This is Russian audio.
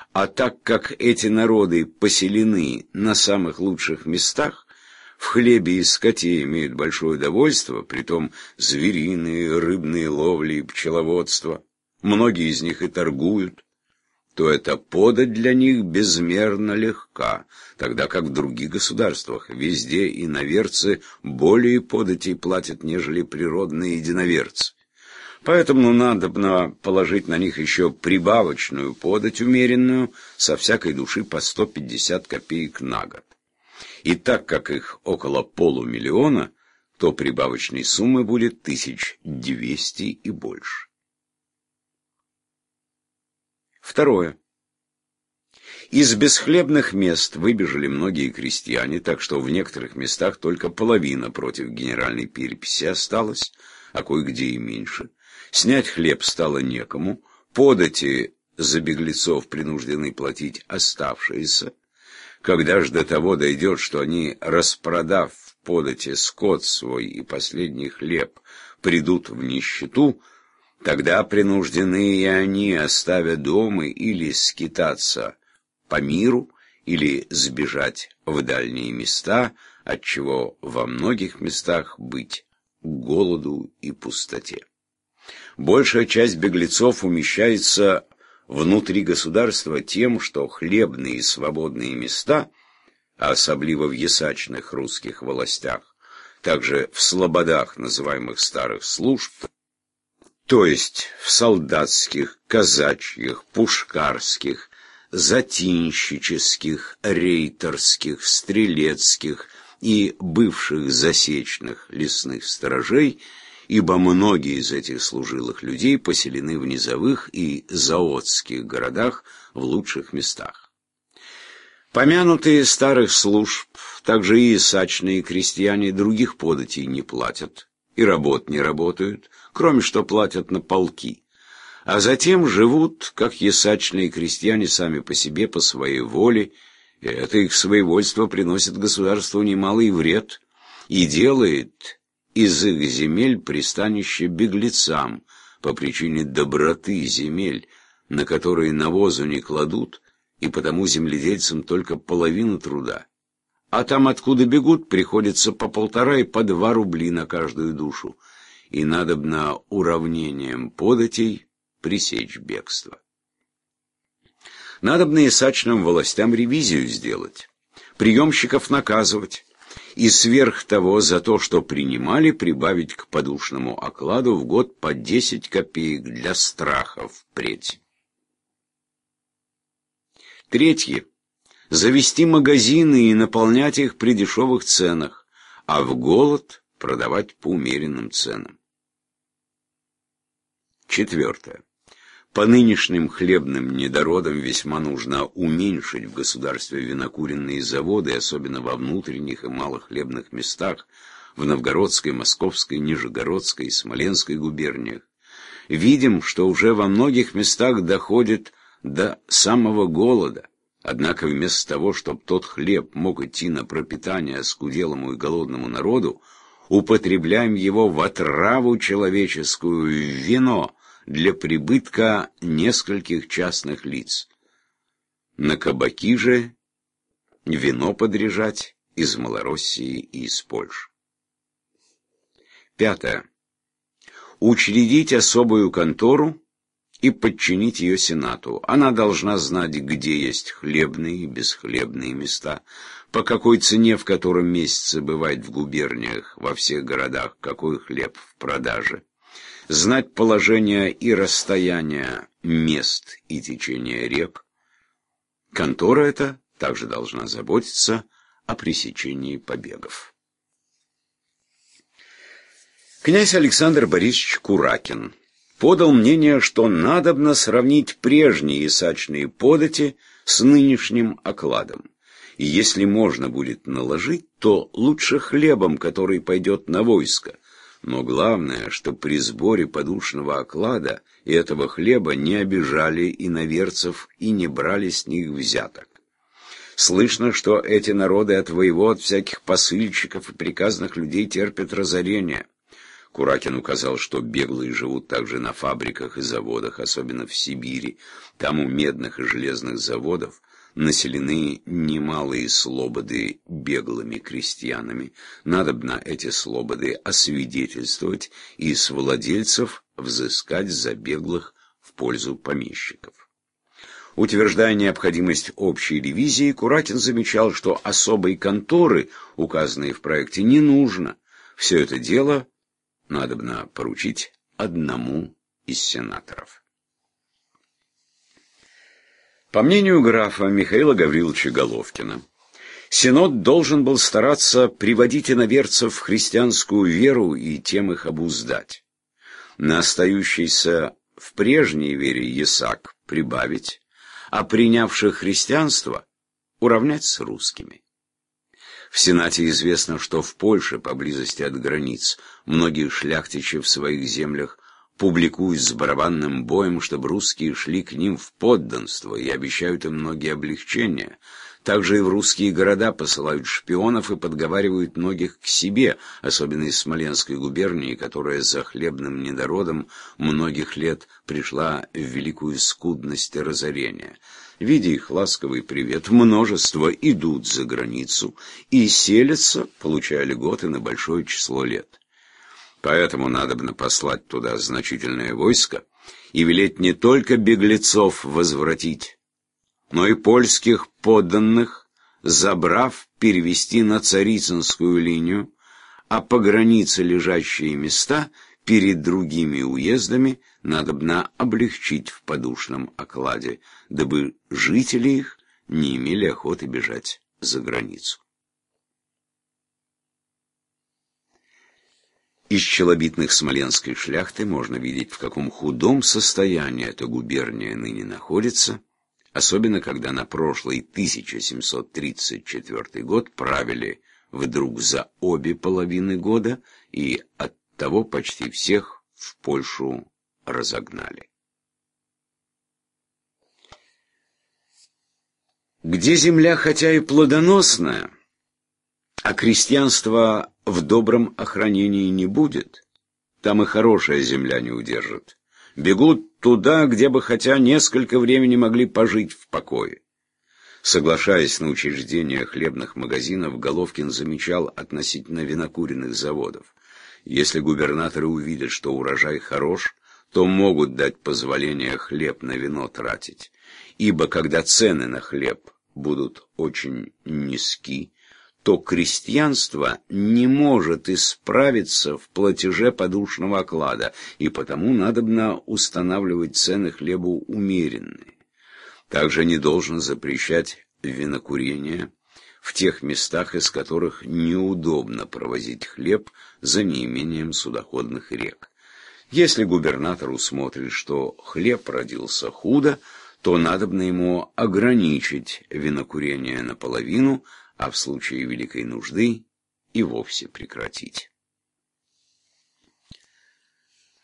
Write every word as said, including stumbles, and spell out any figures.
А так как эти народы поселены на самых лучших местах, в хлебе и скоте имеют большое довольство, притом звериные, рыбные ловли и пчеловодство, многие из них и торгуют, то эта подать для них безмерно легка, тогда как в других государствах везде иноверцы более податей платят, нежели природные единоверцы. Поэтому надо положить на них еще прибавочную подать умеренную, со всякой души по сто пятьдесят копеек на год. И так как их около полумиллиона, то прибавочной суммы будет тысяч двести и больше. Второе. Из бесхлебных мест выбежали многие крестьяне, так что в некоторых местах только половина против генеральной переписи осталась, а кое-где и меньше. Снять хлеб стало некому, подати за беглецов принуждены платить оставшиеся. Когда же до того дойдет, что они, распродав в подати скот свой и последний хлеб, придут в нищету, тогда принуждены и они, оставя дома, или скитаться по миру, или сбежать в дальние места, отчего во многих местах быть голоду и пустоте. Большая часть беглецов умещается внутри государства тем, что хлебные и свободные места, а особливо в ясачных русских властях, также в слободах называемых старых служб, то есть в солдатских, казачьих, пушкарских, затинщических, рейтерских, стрелецких и бывших засечных лесных сторожей, ибо многие из этих служилых людей поселены в низовых и заотских городах в лучших местах. Помянутые старых служб, также и ясачные крестьяне других податей не платят, и работ не работают, кроме что платят на полки, а затем живут, как ясачные крестьяне, сами по себе, по своей воле, и это их своевольство приносит государству немалый вред и делает из их земель пристанище беглецам по причине доброты земель, на которые навозу не кладут, и потому земледельцам только половину труда. А там, откуда бегут, приходится по полтора и по два рубли на каждую душу, и надобно уравнением податей пресечь бегство. Надобно ясачным властям ревизию сделать, приемщиков наказывать, и сверх того за то, что принимали, прибавить к подушному окладу в год по десять копеек для страха впредь. Третье. Завести магазины и наполнять их при дешевых ценах, а в голод продавать по умеренным ценам. Четвертое. По нынешним хлебным недородам весьма нужно уменьшить в государстве винокуренные заводы, особенно во внутренних и малых хлебных местах, в Новгородской, Московской, Нижегородской и Смоленской губерниях. Видим, что уже во многих местах доходит до самого голода. Однако вместо того, чтобы тот хлеб мог идти на пропитание оскуделому и голодному народу, употребляем его в отраву человеческую, в вино, для прибытка нескольких частных лиц. На кабаки же вино подряжать из Малороссии и из Польши. Пятое. Учредить особую контору и подчинить ее Сенату. Она должна знать, где есть хлебные и бесхлебные места, по какой цене в котором месяце бывает в губерниях, во всех городах, какой хлеб в продаже, знать положение и расстояние мест и течения рек. Контора эта также должна заботиться о пресечении побегов. Князь Александр Борисович Куракин подал мнение, что надобно сравнить прежние ясачные подати с нынешним окладом. И если можно будет наложить, то лучше хлебом, который пойдет на войско. Но главное, что при сборе подушного оклада и этого хлеба не обижали иноверцев и не брали с них взяток. Слышно, что эти народы от воевод, всяких посыльщиков и приказных людей терпят разорение. Куракин указал, что беглые живут также на фабриках и заводах, особенно в Сибири. Там у медных и железных заводов населены немалые слободы беглыми крестьянами. Надобно эти слободы освидетельствовать и с владельцев взыскать за беглых в пользу помещиков. Утверждая необходимость общей ревизии, Куракин замечал, что особой конторы, указанной в проекте, не нужно. Все это дело надобно поручить одному из сенаторов. По мнению графа Михаила Гавриловича Головкина, Синод должен был стараться приводить иноверцев в христианскую веру и тем их обуздать. На остающийся в прежней вере ясак прибавить, а принявших христианство уравнять с русскими. В Сенате известно, что в Польше, поблизости от границ, многие шляхтичи в своих землях публикуют с барабанным боем, чтобы русские шли к ним в подданство, и обещают им многие облегчения. Также и в русские города посылают шпионов и подговаривают многих к себе, особенно из Смоленской губернии, которая за хлебным недородом многих лет пришла в великую скудность и разорение. Видя их ласковый привет, множество идут за границу и селятся, получая льготы на большое число лет. Поэтому надобно послать туда значительное войско и велеть не только беглецов возвратить, но и польских подданных, забрав, перевести на Царицынскую линию, а по границе лежащие места перед другими уездами надобно облегчить в подушном окладе, дабы жители их не имели охоты бежать за границу. Из челобитных смоленской шляхты можно видеть, в каком худом состоянии эта губерния ныне находится, особенно когда на прошлый тысяча семьсот тридцать четвёртый год правили вдруг за обе половины года и оттого почти всех в Польшу разогнали. Где земля хотя и плодоносная, а крестьянства в добром охранении не будет, там и хорошая земля не удержит. Бегут туда, где бы хотя несколько времени могли пожить в покое. Соглашаясь на учреждение хлебных магазинов, Головкин замечал относительно винокуренных заводов: если губернаторы увидят, что урожай хорош, то могут дать позволение хлеб на вино тратить, ибо когда цены на хлеб будут очень низки, то крестьянство не может исправиться в платеже подушного оклада, и потому надобно устанавливать цены хлебу умеренные. Также не должен запрещать винокурение в тех местах, из которых неудобно провозить хлеб за неимением судоходных рек. Если губернатор усмотрит, что хлеб родился худо, то надобно ему ограничить винокурение наполовину, а в случае великой нужды и вовсе прекратить.